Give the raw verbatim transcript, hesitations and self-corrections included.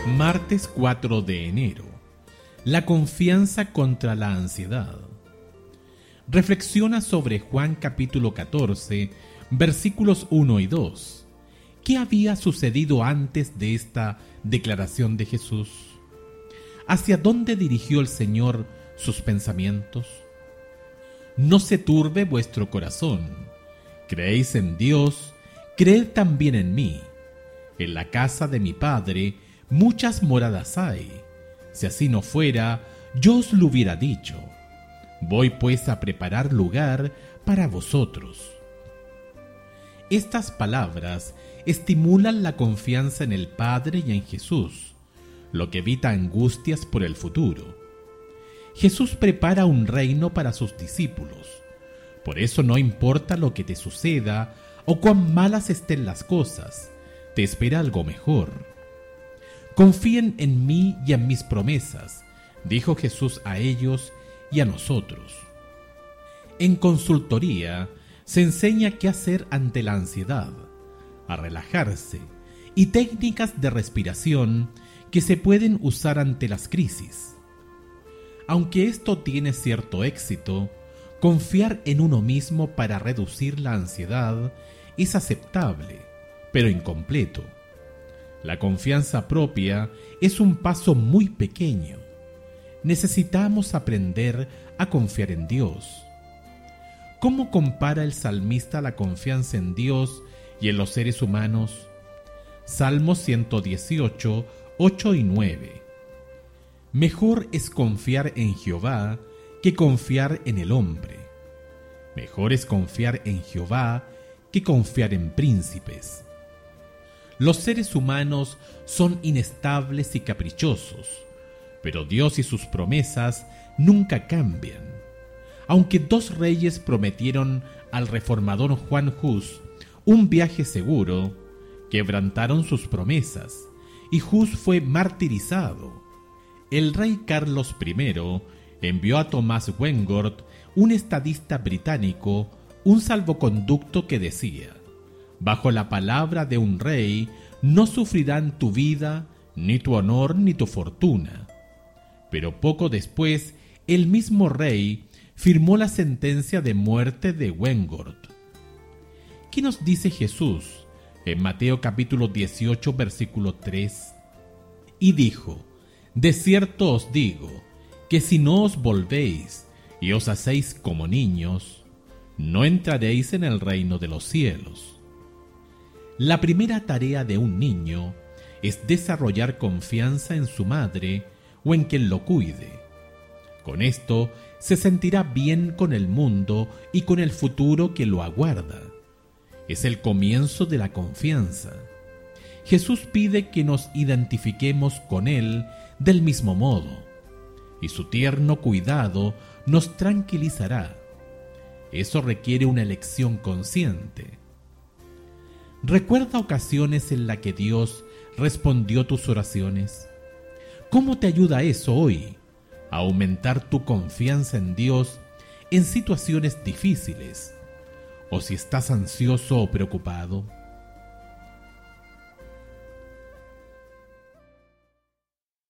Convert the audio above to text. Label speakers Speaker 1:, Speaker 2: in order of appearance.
Speaker 1: Martes cuatro de enero. La confianza contra la ansiedad. Reflexiona sobre Juan capítulo catorce, versículos uno y dos. ¿Qué había sucedido antes de esta declaración de Jesús? ¿Hacia dónde dirigió el Señor sus pensamientos? No se turbe vuestro corazón. Creéis en Dios, creed también en mí. En la casa de mi Padre muchas moradas hay. Si así no fuera, yo os lo hubiera dicho. Voy pues a preparar lugar para vosotros. Estas palabras estimulan la confianza en el Padre y en Jesús, lo que evita angustias por el futuro. Jesús prepara un reino para sus discípulos. Por eso no importa lo que te suceda o cuán malas estén las cosas, te espera algo mejor. Confíen en mí y en mis promesas, dijo Jesús a ellos y a nosotros. En consultoría se enseña qué hacer ante la ansiedad, a relajarse y técnicas de respiración que se pueden usar ante las crisis. Aunque esto tiene cierto éxito, confiar en uno mismo para reducir la ansiedad es aceptable, pero incompleto. La confianza propia es un paso muy pequeño. Necesitamos aprender a confiar en Dios. ¿Cómo compara el salmista la confianza en Dios y en los seres humanos? Salmo ciento dieciocho, ocho y nueve. Mejor es confiar en Jehová que confiar en el hombre. Mejor es confiar en Jehová que confiar en príncipes. Los seres humanos son inestables y caprichosos, pero Dios y sus promesas nunca cambian. Aunque dos reyes prometieron al reformador Juan Hus un viaje seguro, quebrantaron sus promesas y Hus fue martirizado. El rey Carlos primero envió a Thomas Wengord, un estadista británico, un salvoconducto que decía: bajo la palabra de un rey no sufrirán tu vida, ni tu honor, ni tu fortuna. Pero poco después, el mismo rey firmó la sentencia de muerte de Wengord. ¿Qué nos dice Jesús en Mateo capítulo dieciocho, versículo tres? Y dijo: de cierto os digo, que si no os volvéis y os hacéis como niños, no entraréis en el reino de los cielos. La primera tarea de un niño es desarrollar confianza en su madre o en quien lo cuide. Con esto se sentirá bien con el mundo y con el futuro que lo aguarda. Es el comienzo de la confianza. Jesús pide que nos identifiquemos con Él del mismo modo, y su tierno cuidado nos tranquilizará. Eso requiere una elección consciente. ¿Recuerda ocasiones en las que Dios respondió tus oraciones? ¿Cómo te ayuda eso hoy a aumentar tu confianza en Dios en situaciones difíciles? ¿O si estás ansioso o preocupado?